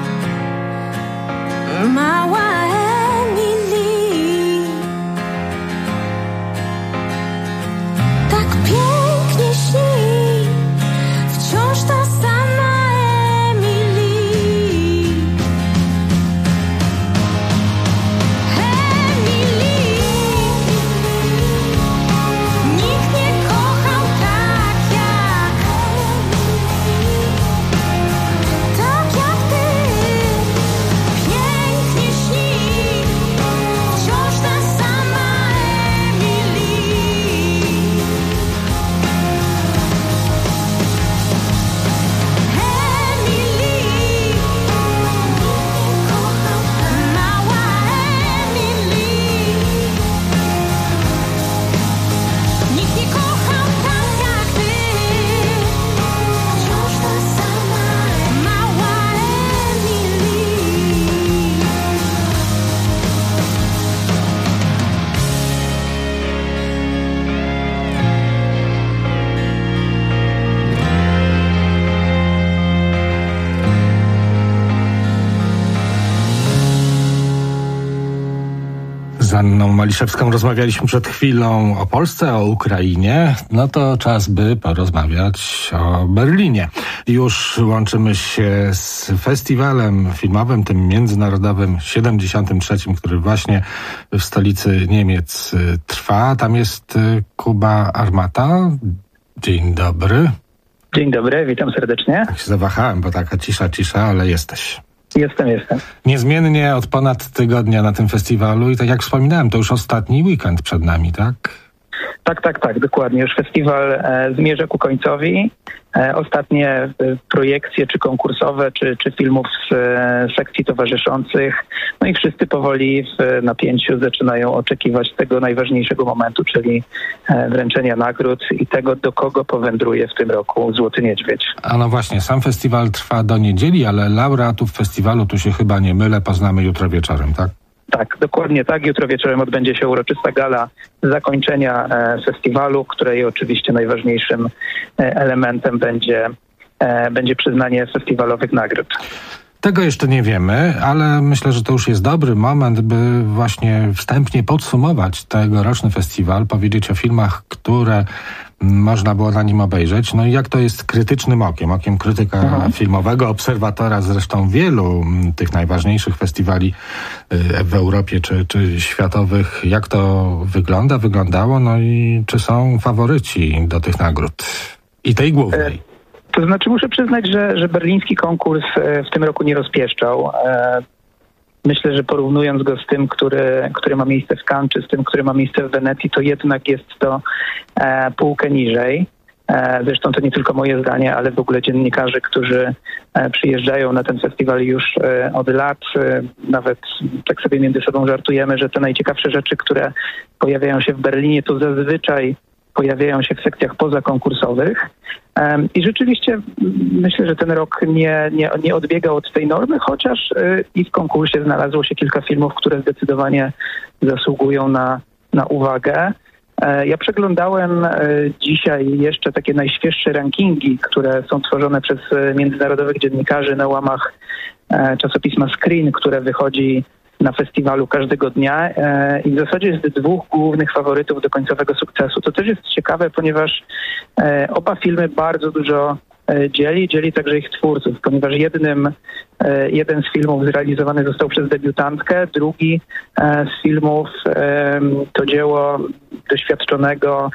mała Emily, tak pięknie śni, wciąż ta sama Emily. Emily, nikt nie kochał tak jak ty. Pięknie śni, wciąż ta sama Emily. Emily, mała Emily. Nikt nie kochał tak jak ty. Wciąż ta sama mała Emily. Z Anną Maliszewską rozmawialiśmy przed chwilą o Polsce, o Ukrainie. No to czas, by porozmawiać o Berlinie. Już łączymy się z festiwalem filmowym, tym międzynarodowym 73., który właśnie w stolicy Niemiec trwa. Tam jest Kuba Armata. Dzień dobry. Dzień dobry, witam serdecznie. Tak się zawahałem, bo taka cisza, ale jesteś. Jestem. Niezmiennie od ponad tygodnia na tym festiwalu i tak jak wspominałem, to już ostatni weekend przed nami, tak? Tak, dokładnie. Już festiwal zmierza ku końcowi. Ostatnie projekcje, czy konkursowe, czy filmów z sekcji towarzyszących. No i wszyscy powoli w napięciu zaczynają oczekiwać tego najważniejszego momentu, czyli wręczenia nagród i tego, do kogo powędruje w tym roku Złoty Niedźwiedź. A no właśnie, sam festiwal trwa do niedzieli, ale laureatów festiwalu, tu się chyba nie mylę, poznamy jutro wieczorem, tak? Tak, dokładnie tak. Jutro wieczorem odbędzie się uroczysta gala zakończenia festiwalu, której oczywiście najważniejszym elementem będzie przyznanie festiwalowych nagród. Tego jeszcze nie wiemy, ale myślę, że to już jest dobry moment, by właśnie wstępnie podsumować tegoroczny festiwal, powiedzieć o filmach, które można było na nim obejrzeć. No i jak to jest krytycznym okiem krytyka filmowego, obserwatora zresztą wielu tych najważniejszych festiwali w Europie czy światowych. Jak to wyglądało, no i czy są faworyci do tych nagród i tej głównej? To znaczy muszę przyznać, że berliński konkurs w tym roku nie rozpieszczał. myślę, że porównując go z tym, który ma miejsce w Cannes, czy z tym, który ma miejsce w Wenecji, to jednak jest to półkę niżej. Zresztą to nie tylko moje zdanie, ale w ogóle dziennikarzy, którzy przyjeżdżają na ten festiwal już od lat. Nawet tak sobie między sobą żartujemy, że te najciekawsze rzeczy, które pojawiają się w Berlinie, to zazwyczaj pojawiają się w sekcjach pozakonkursowych. I rzeczywiście myślę, że ten rok nie odbiegał od tej normy, chociaż i w konkursie znalazło się kilka filmów, które zdecydowanie zasługują na uwagę. Ja przeglądałem dzisiaj jeszcze takie najświeższe rankingi, które są tworzone przez międzynarodowych dziennikarzy na łamach czasopisma Screen, które wychodzi na festiwalu każdego dnia i w zasadzie jest dwóch głównych faworytów do końcowego sukcesu. To też jest ciekawe, ponieważ oba filmy bardzo dużo dzieli także ich twórców, ponieważ jeden z filmów zrealizowany został przez debiutantkę, drugi z filmów to dzieło doświadczonego,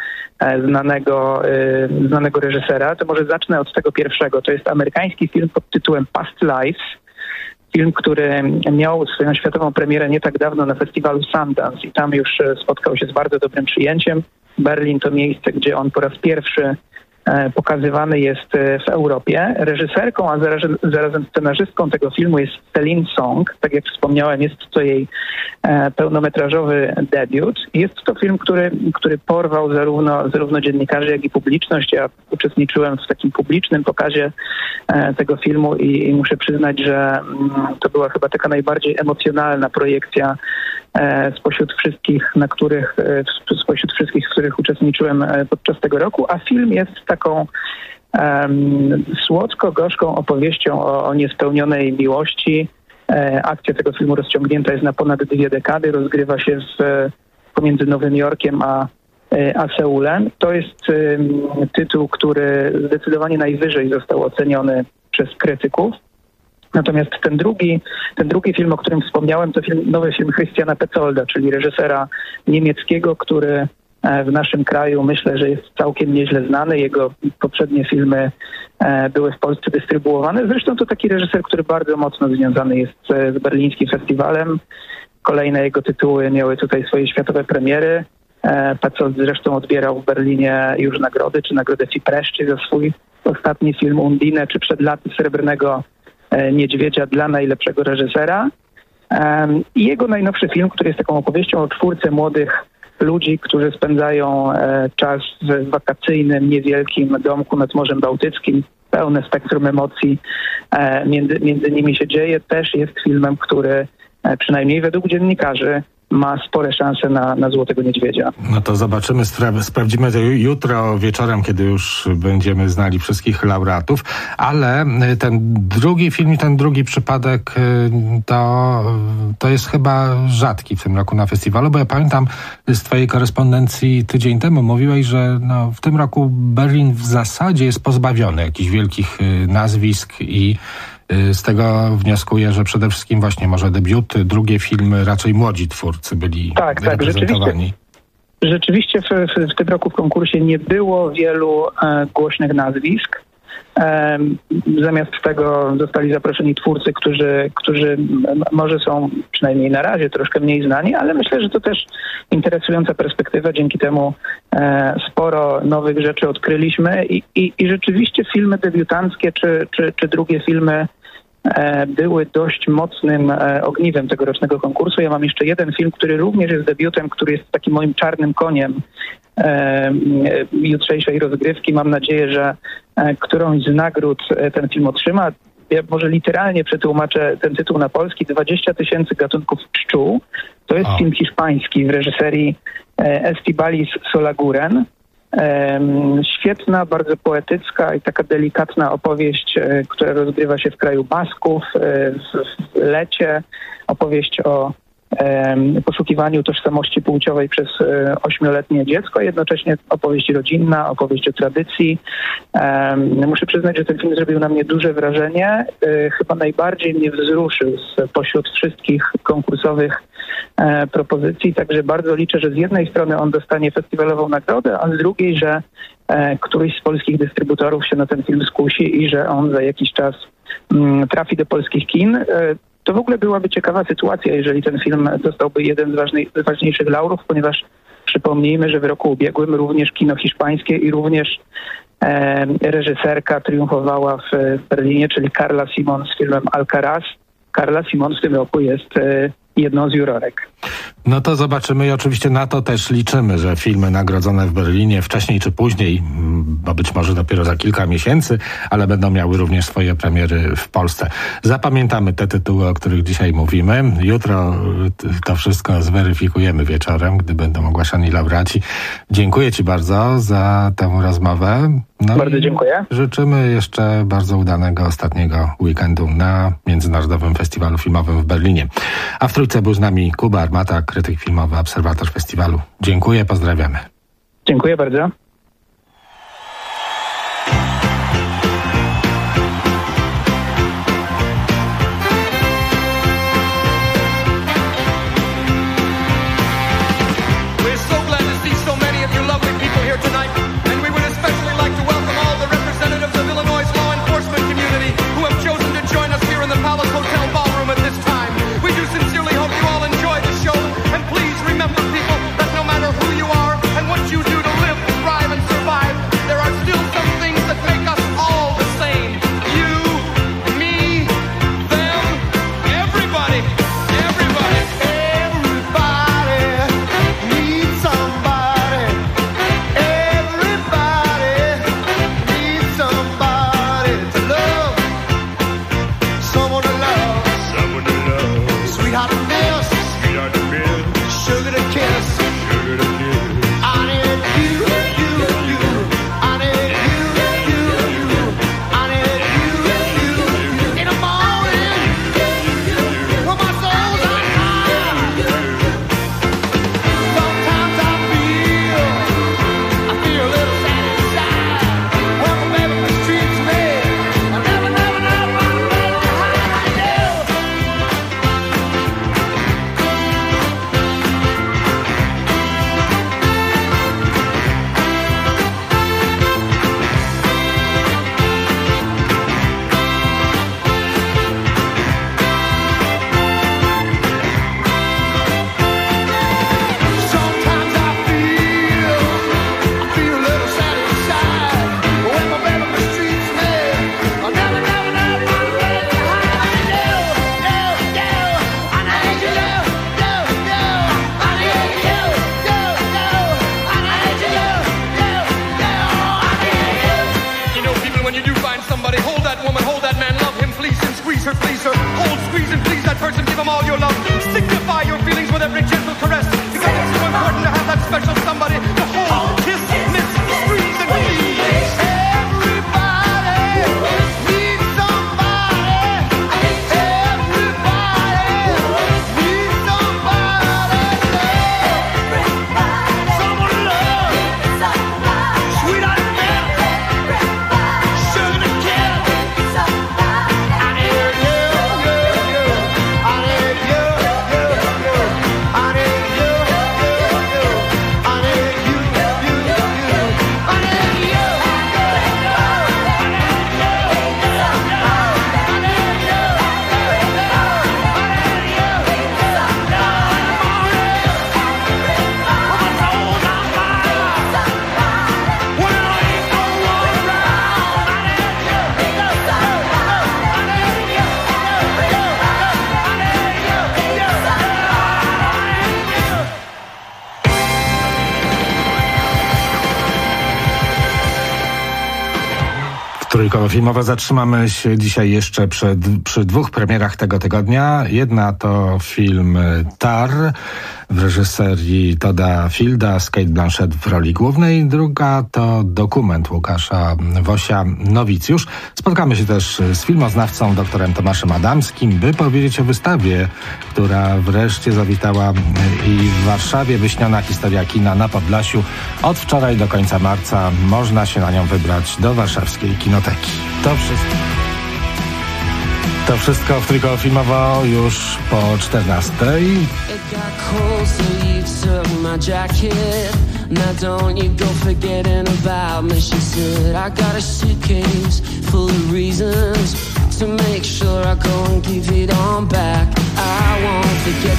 znanego reżysera. To może zacznę od tego pierwszego. To jest amerykański film pod tytułem Past Lives. Film, który miał swoją światową premierę nie tak dawno na festiwalu Sundance i tam już spotkał się z bardzo dobrym przyjęciem. Berlin to miejsce, gdzie on po raz pierwszy pokazywany jest w Europie. Reżyserką, a zarazem scenarzystką tego filmu jest Celine Song. Tak jak wspomniałem, jest to jej pełnometrażowy debiut. Jest to film, który porwał zarówno dziennikarzy, jak i publiczność. Ja uczestniczyłem w takim publicznym pokazie tego filmu i muszę przyznać, że to była chyba taka najbardziej emocjonalna projekcja spośród wszystkich, w których uczestniczyłem podczas tego roku, a film jest taką słodko-gorzką opowieścią o niespełnionej miłości. Akcja tego filmu rozciągnięta jest na ponad 2 dekady, rozgrywa się pomiędzy Nowym Jorkiem a Seulem. To jest tytuł, który zdecydowanie najwyżej został oceniony przez krytyków. Natomiast ten drugi film, o którym wspomniałem, to nowy film Christiana Petzolda, czyli reżysera niemieckiego, który w naszym kraju myślę, że jest całkiem nieźle znany. Jego poprzednie filmy były w Polsce dystrybuowane. Zresztą to taki reżyser, który bardzo mocno związany jest z berlińskim festiwalem. Kolejne jego tytuły miały tutaj swoje światowe premiery. Petzold zresztą odbierał w Berlinie już nagrody, czy nagrodę Fipreszczy za swój ostatni film Undine, czy przed laty Srebrnego Niedźwiedzia dla najlepszego reżysera. I jego najnowszy film, który jest taką opowieścią o czwórce młodych ludzi, którzy spędzają czas w wakacyjnym, niewielkim domku nad Morzem Bałtyckim. Pełne spektrum emocji między nimi się dzieje. Też jest filmem, który przynajmniej według dziennikarzy ma spore szanse na Złotego Niedźwiedzia. No to zobaczymy, sprawdzimy to jutro wieczorem, kiedy już będziemy znali wszystkich laureatów, ale ten drugi film i ten drugi przypadek to jest chyba rzadki w tym roku na festiwalu, bo ja pamiętam z twojej korespondencji tydzień temu mówiłeś, że w tym roku Berlin w zasadzie jest pozbawiony jakichś wielkich nazwisk i z tego wnioskuję, że przede wszystkim właśnie może debiuty, drugie filmy, raczej młodzi twórcy byli reprezentowani. Rzeczywiście w tym roku w konkursie nie było wielu głośnych nazwisk. Zamiast tego zostali zaproszeni twórcy, którzy może są przynajmniej na razie troszkę mniej znani, ale myślę, że to też interesująca perspektywa. Dzięki temu sporo nowych rzeczy odkryliśmy i rzeczywiście filmy debiutanckie czy drugie filmy były dość mocnym ogniwem tegorocznego konkursu. Ja mam jeszcze jeden film, który również jest debiutem, który jest takim moim czarnym koniem jutrzejszej rozgrywki. Mam nadzieję, że którąś z nagród ten film otrzyma. Ja może literalnie przetłumaczę ten tytuł na polski. 20 000 gatunków pszczół. To jest film hiszpański w reżyserii Estíbaliz Solaguren. Świetna, bardzo poetycka i taka delikatna opowieść, która rozgrywa się w kraju Basków, w lecie. Opowieść o poszukiwaniu tożsamości płciowej przez 8-letnie dziecko, jednocześnie opowieść rodzinna, opowieść o tradycji. Muszę przyznać, że ten film zrobił na mnie duże wrażenie. Chyba najbardziej mnie wzruszył spośród wszystkich konkursowych propozycji, także bardzo liczę, że z jednej strony on dostanie festiwalową nagrodę, a z drugiej, że któryś z polskich dystrybutorów się na ten film skusi i że on za jakiś czas trafi do polskich kin. To w ogóle byłaby ciekawa sytuacja, jeżeli ten film dostałby jeden z ważniejszych laurów, ponieważ przypomnijmy, że w roku ubiegłym również kino hiszpańskie i również reżyserka triumfowała w Berlinie, czyli Carla Simon z filmem Alcaraz. Carla Simon w tym roku jest jedną z jurorek. No to zobaczymy i oczywiście na to też liczymy, że filmy nagrodzone w Berlinie wcześniej czy później, bo być może dopiero za kilka miesięcy, ale będą miały również swoje premiery w Polsce. Zapamiętamy te tytuły, o których dzisiaj mówimy. Jutro to wszystko zweryfikujemy wieczorem, gdy będą ogłaszani laureaci. Dziękuję Ci bardzo za tę rozmowę. No bardzo dziękuję. Życzymy jeszcze bardzo udanego ostatniego weekendu na Międzynarodowym Festiwalu Filmowym w Berlinie. A w trójce był z nami Kuba Armata, krytyk filmowy, obserwator festiwalu. Dziękuję, pozdrawiamy. Dziękuję bardzo. Trójkowo filmowo zatrzymamy się dzisiaj jeszcze przy dwóch premierach tego tygodnia. Jedna to film Tar w reżyserii Todda Fielda z Cate Blanchett w roli głównej. Druga to dokument Łukasza Wosia Nowicjusz. Spotkamy się też z filmoznawcą doktorem Tomaszem Adamskim, by powiedzieć o wystawie, która wreszcie zawitała i w Warszawie. Wyśniona historia kina na Podlasiu. Od wczoraj do końca marca można się na nią wybrać do warszawskiej kinoteki. To wszystko w Trójkowo filmowo już po 14:00. Now don't you go forgetting about me, she said. I got a suitcase full of reasons to make sure I go and give it on back.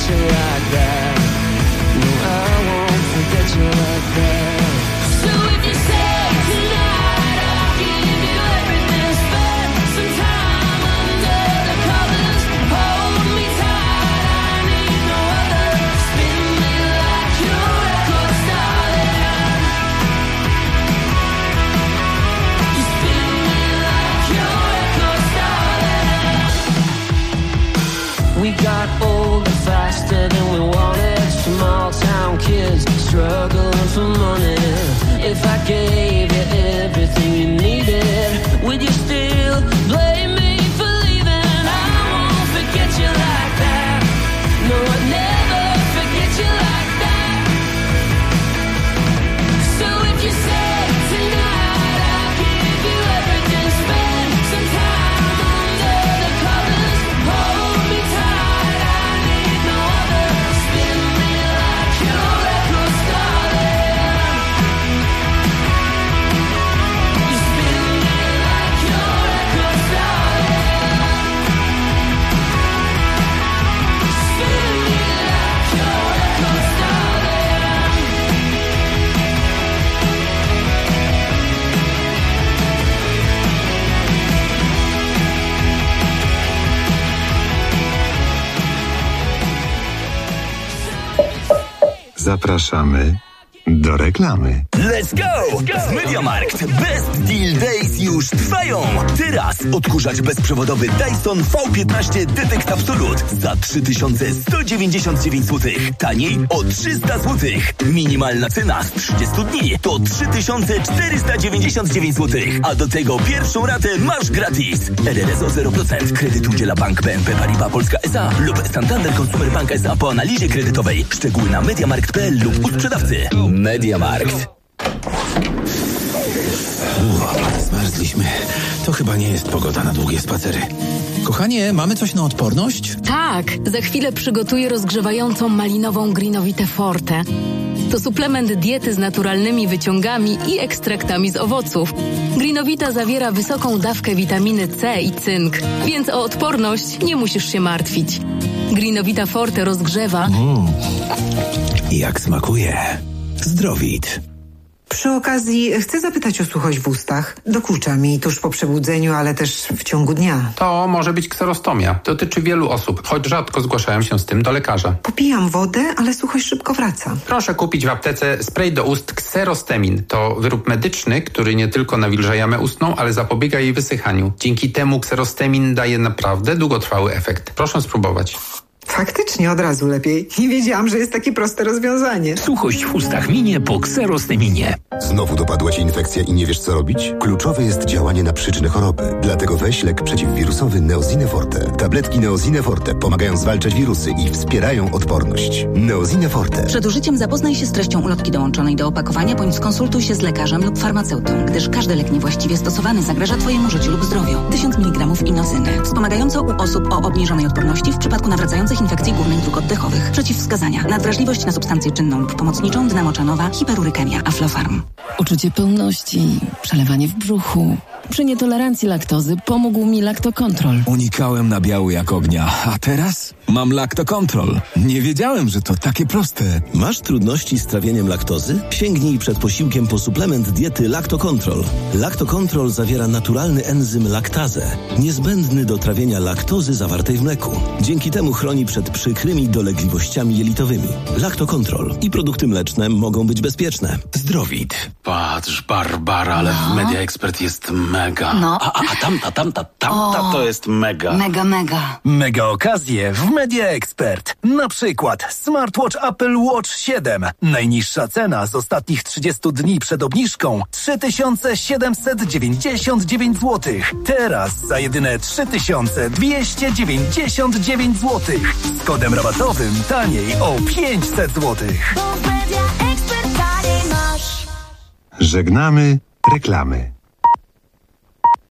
you like that. No, I won't forget you like that. So if you say tonight I'll give you everything, spend some time under the covers, hold me tight, I need no other. Spin me like your record, darling. You spin me like your record, darling. We got older faster than we wanted. Small town kids struggling for money. If I gave you everything you needed, would you still blame me for leaving? I won't forget you like that. No, I'd never forget you like that. So if you say tonight I'll give you everything, spend some time under the covers, hold me tight, I need no other. Spin me like your record, darling. You spin me like your record, darling. Spin me like your record, darling. Zapraszamy do reklamy. Let's go! W MediaMarkt Best Deal Days już trwają! Teraz odkurzacz bezprzewodowy Dyson V15 Detect Absolute za 3199 zł. Taniej o 300 zł. Minimalna cena z 30 dni to 3499 zł. A do tego pierwszą ratę masz gratis. RRS o 0%. Kredyt udziela Bank BNP Paribas Polska S.A. lub Santander Consumer Bank S.A. po analizie kredytowej. Szczegóły na mediamarkt.pl lub u sprzedawcy. MediaMarkt. Zmarzliśmy. To chyba nie jest pogoda na długie spacery. Kochanie, mamy coś na odporność? Tak, za chwilę przygotuję rozgrzewającą malinową Greenovitę Forte. To suplement diety z naturalnymi wyciągami i ekstraktami z owoców. Greenovita zawiera wysoką dawkę witaminy C i cynk, więc o odporność nie musisz się martwić. Greenovita Forte rozgrzewa. Jak smakuje. Zdrowit. Przy okazji chcę zapytać o suchość w ustach. Dokucza mi tuż po przebudzeniu, ale też w ciągu dnia. To może być kserostomia. Dotyczy wielu osób, choć rzadko zgłaszają się z tym do lekarza. Popijam wodę, ale suchość szybko wraca. Proszę kupić w aptece spray do ust Kserostemin. To wyrób medyczny, który nie tylko nawilża jamę ustną, ale zapobiega jej wysychaniu. Dzięki temu Kserostemin daje naprawdę długotrwały efekt. Proszę spróbować. Faktycznie od razu lepiej. Nie wiedziałam, że jest takie proste rozwiązanie. Suchość w ustach minie po Kserosteminie. Znowu dopadła cię infekcja i nie wiesz, co robić? Kluczowe jest działanie na przyczynę choroby. Dlatego weź lek przeciwwirusowy Neosine Forte. Tabletki Neosine Forte pomagają zwalczać wirusy i wspierają odporność. Neosine Forte. Przed użyciem zapoznaj się z treścią ulotki dołączonej do opakowania, bądź skonsultuj się z lekarzem lub farmaceutą, gdyż każdy lek niewłaściwie stosowany zagraża Twojemu życiu lub zdrowiu. 1000 mg inozyny. Wspomagająco u osób o obniżonej odporności w przypadku nawracających infekcji górnych dróg oddechowych. Przeciwwskazania: nadwrażliwość na substancję czynną lub pomocniczą, dynamoczonowa, hiperurykemia, Aflofarm. Uczucie pełności, przelewanie w brzuchu. Przy nietolerancji laktozy pomógł mi Lactocontrol. Unikałem nabiału jak ognia, a teraz mam Lactocontrol. Nie wiedziałem, że to takie proste. Masz trudności z trawieniem laktozy? Sięgnij przed posiłkiem po suplement diety Lactocontrol. Lactocontrol zawiera naturalny enzym laktazę, niezbędny do trawienia laktozy zawartej w mleku. Dzięki temu chroni przed przykrymi dolegliwościami jelitowymi. Lactocontrol i produkty mleczne mogą być bezpieczne. Zdrowit. Patrz, Barbara, ale w Media Expert jest mega. No. A tamta to jest mega. Mega. Mega okazje w Media Expert. Na przykład smartwatch Apple Watch 7. Najniższa cena z ostatnich 30 dni przed obniżką 3799 zł. Teraz za jedyne 3299 zł. Z kodem rabatowym taniej o 500 zł. Żegnamy reklamy.